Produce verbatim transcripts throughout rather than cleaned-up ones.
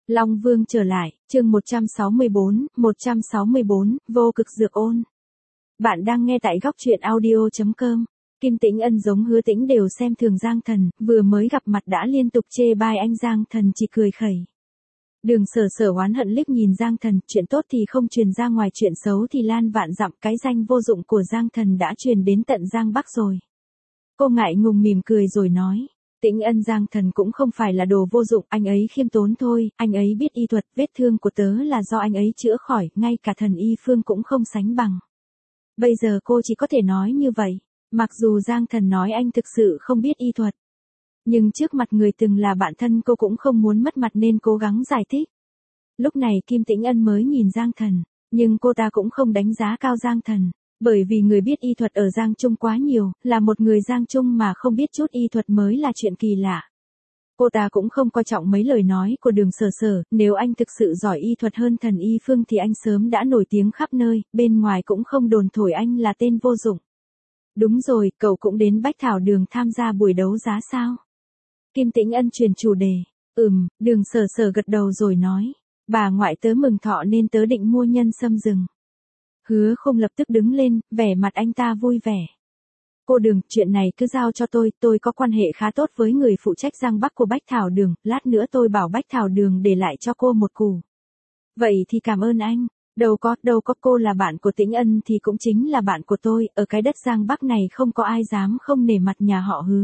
Long Vương trở lại, chương một trăm sáu mươi bốn, một trăm sáu mươi bốn, vô cực dược ôn. Bạn đang nghe tại góc truyện audio chấm com. Kim Tĩnh Ân giống Hứa Tĩnh đều xem thường Giang Thần, vừa mới gặp mặt đã liên tục chê bai anh Giang Thần chỉ cười khẩy. Đường Sở Sở oán hận liếc nhìn Giang Thần, chuyện tốt thì không truyền ra ngoài, chuyện xấu thì lan vạn dặm, cái danh vô dụng của Giang Thần đã truyền đến tận Giang Bắc rồi. Cô ngại ngùng mỉm cười rồi nói. Tĩnh Ân, Giang Thần cũng không phải là đồ vô dụng, anh ấy khiêm tốn thôi, anh ấy biết y thuật, vết thương của tớ là do anh ấy chữa khỏi, ngay cả thần y phương cũng không sánh bằng. Bây giờ cô chỉ có thể nói như vậy, mặc dù Giang Thần nói anh thực sự không biết y thuật. Nhưng trước mặt người từng là bạn thân cô cũng không muốn mất mặt nên cố gắng giải thích. Lúc này Kim Tĩnh Ân mới nhìn Giang Thần, nhưng cô ta cũng không đánh giá cao Giang Thần. Bởi vì người biết y thuật ở Giang Trung quá nhiều, là một người Giang Trung mà không biết chút y thuật mới là chuyện kỳ lạ. Cô ta cũng không coi trọng mấy lời nói của Đường Sở Sở, nếu anh thực sự giỏi y thuật hơn thần y phương thì anh sớm đã nổi tiếng khắp nơi, bên ngoài cũng không đồn thổi anh là tên vô dụng. Đúng rồi, cậu cũng đến Bách Thảo Đường tham gia buổi đấu giá sao? Kim Tĩnh Ân truyền chủ đề. Ừm, Đường Sở Sở gật đầu rồi nói. Bà ngoại tớ mừng thọ nên tớ định mua nhân sâm rừng. Hứa Không lập tức đứng lên, vẻ mặt anh ta vui vẻ. Cô Đường, chuyện này cứ giao cho tôi, tôi có quan hệ khá tốt với người phụ trách Giang Bắc của Bách Thảo Đường, lát nữa tôi bảo Bách Thảo Đường để lại cho cô một củ. Vậy thì cảm ơn anh, đâu có, đâu có, cô là bạn của Tĩnh Ân thì cũng chính là bạn của tôi, ở cái đất Giang Bắc này không có ai dám không nể mặt nhà họ Hứa.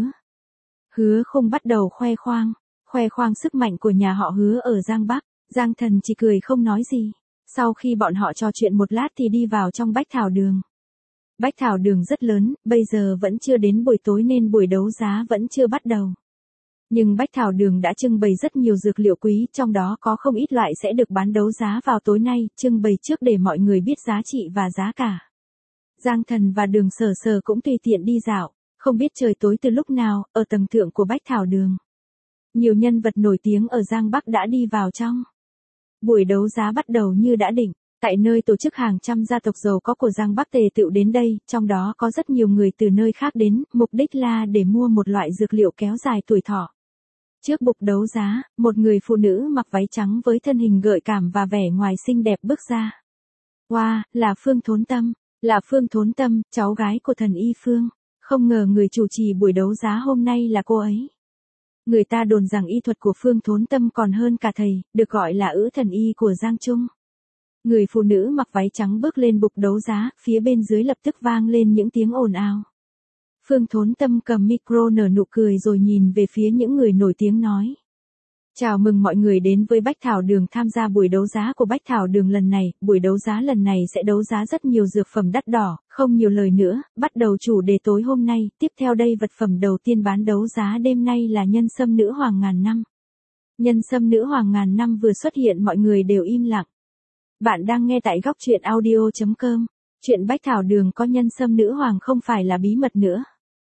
Hứa Không bắt đầu khoe khoang, khoe khoang sức mạnh của nhà họ Hứa ở Giang Bắc, Giang Thần chỉ cười không nói gì. Sau khi bọn họ trò chuyện một lát thì đi vào trong Bách Thảo Đường. Bách Thảo Đường rất lớn, bây giờ vẫn chưa đến buổi tối nên buổi đấu giá vẫn chưa bắt đầu. Nhưng Bách Thảo Đường đã trưng bày rất nhiều dược liệu quý, trong đó có không ít loại sẽ được bán đấu giá vào tối nay, trưng bày trước để mọi người biết giá trị và giá cả. Giang Thần và Đường Sở Sở cũng tùy tiện đi dạo, không biết trời tối từ lúc nào, ở tầng thượng của Bách Thảo Đường. Nhiều nhân vật nổi tiếng ở Giang Bắc đã đi vào trong. Buổi đấu giá bắt đầu như đã định, tại nơi tổ chức hàng trăm gia tộc giàu có của Giang Bắc tề tựu đến đây, trong đó có rất nhiều người từ nơi khác đến, mục đích là để mua một loại dược liệu kéo dài tuổi thọ. Trước bục đấu giá, một người phụ nữ mặc váy trắng với thân hình gợi cảm và vẻ ngoài xinh đẹp bước ra. Wow, là Phương Thốn Tâm, là Phương Thốn Tâm, cháu gái của thần y Phương. Không ngờ người chủ trì buổi đấu giá hôm nay là cô ấy. Người ta đồn rằng y thuật của Phương Thốn Tâm còn hơn cả thầy, được gọi là ữ thần y của Giang Trung. Người phụ nữ mặc váy trắng bước lên bục đấu giá, phía bên dưới lập tức vang lên những tiếng ồn ào. Phương Thốn Tâm cầm micro nở nụ cười rồi nhìn về phía những người nổi tiếng nói. Chào mừng mọi người đến với Bách Thảo Đường tham gia buổi đấu giá của Bách Thảo Đường lần này, buổi đấu giá lần này sẽ đấu giá rất nhiều dược phẩm đắt đỏ, không nhiều lời nữa, bắt đầu chủ đề tối hôm nay, tiếp theo đây vật phẩm đầu tiên bán đấu giá đêm nay là nhân sâm nữ hoàng ngàn năm. Nhân sâm nữ hoàng ngàn năm vừa xuất hiện mọi người đều im lặng. Bạn đang nghe tại góc truyện audio chấm com, chuyện Bách Thảo Đường có nhân sâm nữ hoàng không phải là bí mật nữa.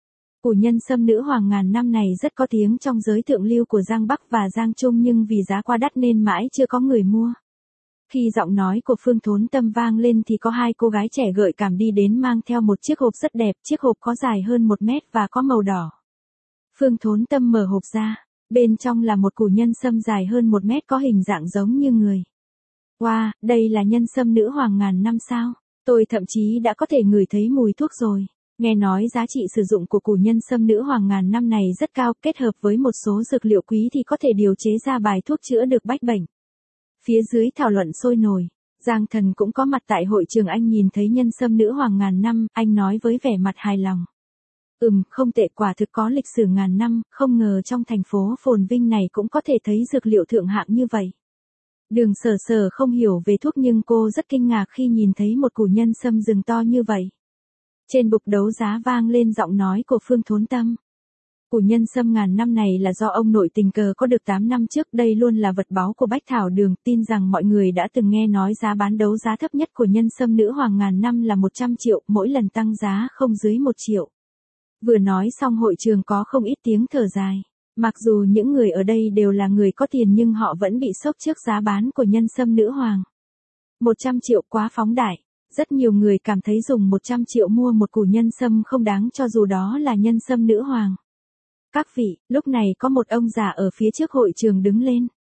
Củ nhân sâm nữ hoàng ngàn năm này rất có tiếng trong giới thượng lưu của Giang Bắc và Giang Trung nhưng vì giá quá đắt nên mãi chưa có người mua. Khi giọng nói của Phương Thốn Tâm vang lên thì có hai cô gái trẻ gợi cảm đi đến mang theo một chiếc hộp rất đẹp, chiếc hộp có dài hơn một mét và có màu đỏ. Phương Thốn Tâm mở hộp ra, bên trong là một củ nhân sâm dài hơn một mét có hình dạng giống như người. Wow, đây là nhân sâm nữ hoàng ngàn năm sao? Tôi thậm chí đã có thể ngửi thấy mùi thuốc rồi. Nghe nói giá trị sử dụng của củ nhân sâm nữ hoàng ngàn năm này rất cao, kết hợp với một số dược liệu quý thì có thể điều chế ra bài thuốc chữa được bách bệnh. Phía dưới thảo luận sôi nổi, Giang Thần cũng có mặt tại hội trường, anh nhìn thấy nhân sâm nữ hoàng ngàn năm, anh nói với vẻ mặt hài lòng. Ừm, không tệ, quả thực có lịch sử ngàn năm, không ngờ trong thành phố phồn vinh này cũng có thể thấy dược liệu thượng hạng như vậy. Đường Sở Sở không hiểu về thuốc nhưng cô rất kinh ngạc khi nhìn thấy một củ nhân sâm rừng to như vậy. Trên bục đấu giá vang lên giọng nói của Phương Thốn Tâm. Củ nhân sâm ngàn năm này là do ông nội tình cờ có được tám năm trước, đây luôn là vật báu của Bách Thảo Đường, tin rằng mọi người đã từng nghe nói giá bán đấu giá thấp nhất của nhân sâm nữ hoàng ngàn năm là một trăm triệu, mỗi lần tăng giá không dưới một triệu. Vừa nói xong hội trường có không ít tiếng thở dài. Mặc dù những người ở đây đều là người có tiền nhưng họ vẫn bị sốc trước giá bán của nhân sâm nữ hoàng. một trăm triệu quá phóng đại. Rất nhiều người cảm thấy dùng một trăm triệu mua một củ nhân sâm không đáng cho dù đó là nhân sâm nữ hoàng. Các vị, lúc này có một ông già ở phía trước hội trường đứng lên.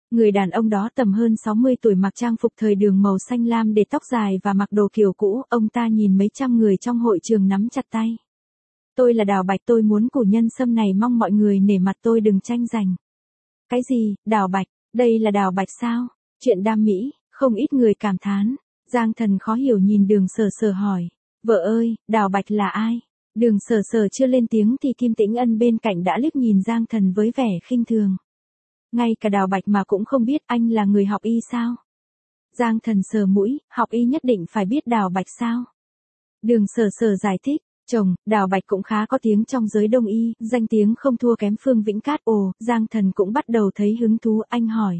Người đàn ông đó tầm hơn sáu mươi tuổi, mặc trang phục thời đường màu xanh lam để tóc dài và mặc đồ kiểu cũ, ông ta nhìn mấy trăm người trong hội trường nắm chặt tay. Tôi là Đào Bạch, tôi muốn củ nhân sâm này, mong mọi người nể mặt tôi đừng tranh giành. Cái gì, Đào Bạch, đây là Đào Bạch sao? Chuyện đam mỹ, không ít người cảm thán. Giang Thần khó hiểu nhìn Đường Sở Sở hỏi, vợ ơi, Đào Bạch là ai? Đường Sở Sở chưa lên tiếng thì Kim Tĩnh Ân bên cạnh đã liếc nhìn Giang Thần với vẻ khinh thường. Ngay cả Đào Bạch mà cũng không biết, anh là người học y sao? Giang Thần sờ mũi, học y nhất định phải biết Đào Bạch sao? Đường Sở Sở giải thích, chồng, Đào Bạch cũng khá có tiếng trong giới đông y, danh tiếng không thua kém Phương Vĩnh Cát. Ồ, Giang Thần cũng bắt đầu thấy hứng thú, anh hỏi.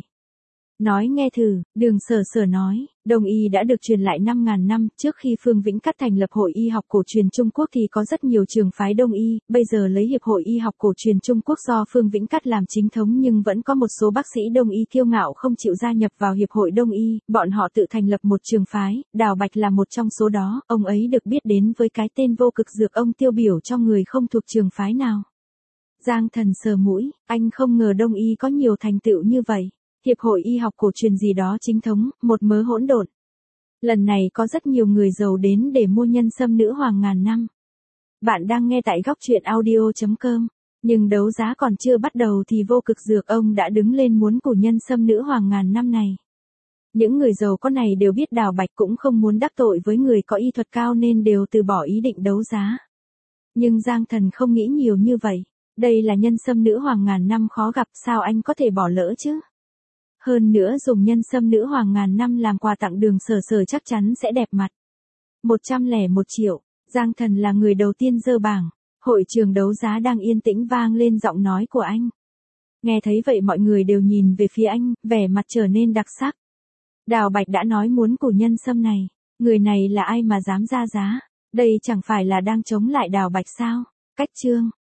Nói nghe thử, Đường Sở Sở nói, đông y đã được truyền lại năm ngàn năm, trước khi Phương Vĩnh Cát thành lập Hội Y học cổ truyền Trung Quốc thì có rất nhiều trường phái đông y, bây giờ lấy Hiệp hội Y học cổ truyền Trung Quốc do Phương Vĩnh Cát làm chính thống, nhưng vẫn có một số bác sĩ đông y kiêu ngạo không chịu gia nhập vào Hiệp hội đông y, bọn họ tự thành lập một trường phái, Đào Bạch là một trong số đó, ông ấy được biết đến với cái tên Vô Cực Dược, ông tiêu biểu cho người không thuộc trường phái nào. Giang Thần sờ mũi, anh không ngờ đông y có nhiều thành tựu như vậy. Hiệp hội Y học cổ truyền gì đó chính thống, một mớ hỗn độn. Lần này có rất nhiều người giàu đến để mua nhân sâm nữ hoàng ngàn năm. Bạn đang nghe tại góc truyện audio chấm com. Nhưng đấu giá còn chưa bắt đầu thì Vô Cực Dược ông đã đứng lên muốn củ nhân sâm nữ hoàng ngàn năm này. Những người giàu có này đều biết Đào Bạch cũng không muốn đắc tội với người có y thuật cao nên đều từ bỏ ý định đấu giá. Nhưng Giang Thần không nghĩ nhiều như vậy. Đây là nhân sâm nữ hoàng ngàn năm khó gặp, sao anh có thể bỏ lỡ chứ? Hơn nữa dùng nhân sâm nữ hoàng ngàn năm làm quà tặng Đường Sở Sở chắc chắn sẽ đẹp mặt. một trăm lẻ một triệu, Giang Thần là người đầu tiên giơ bảng. Hội trường đấu giá đang yên tĩnh vang lên giọng nói của anh. Nghe thấy vậy mọi người đều nhìn về phía anh, vẻ mặt trở nên đặc sắc. Đào Bạch đã nói muốn củ nhân sâm này, người này là ai mà dám ra giá? Đây chẳng phải là đang chống lại Đào Bạch sao? Cách chương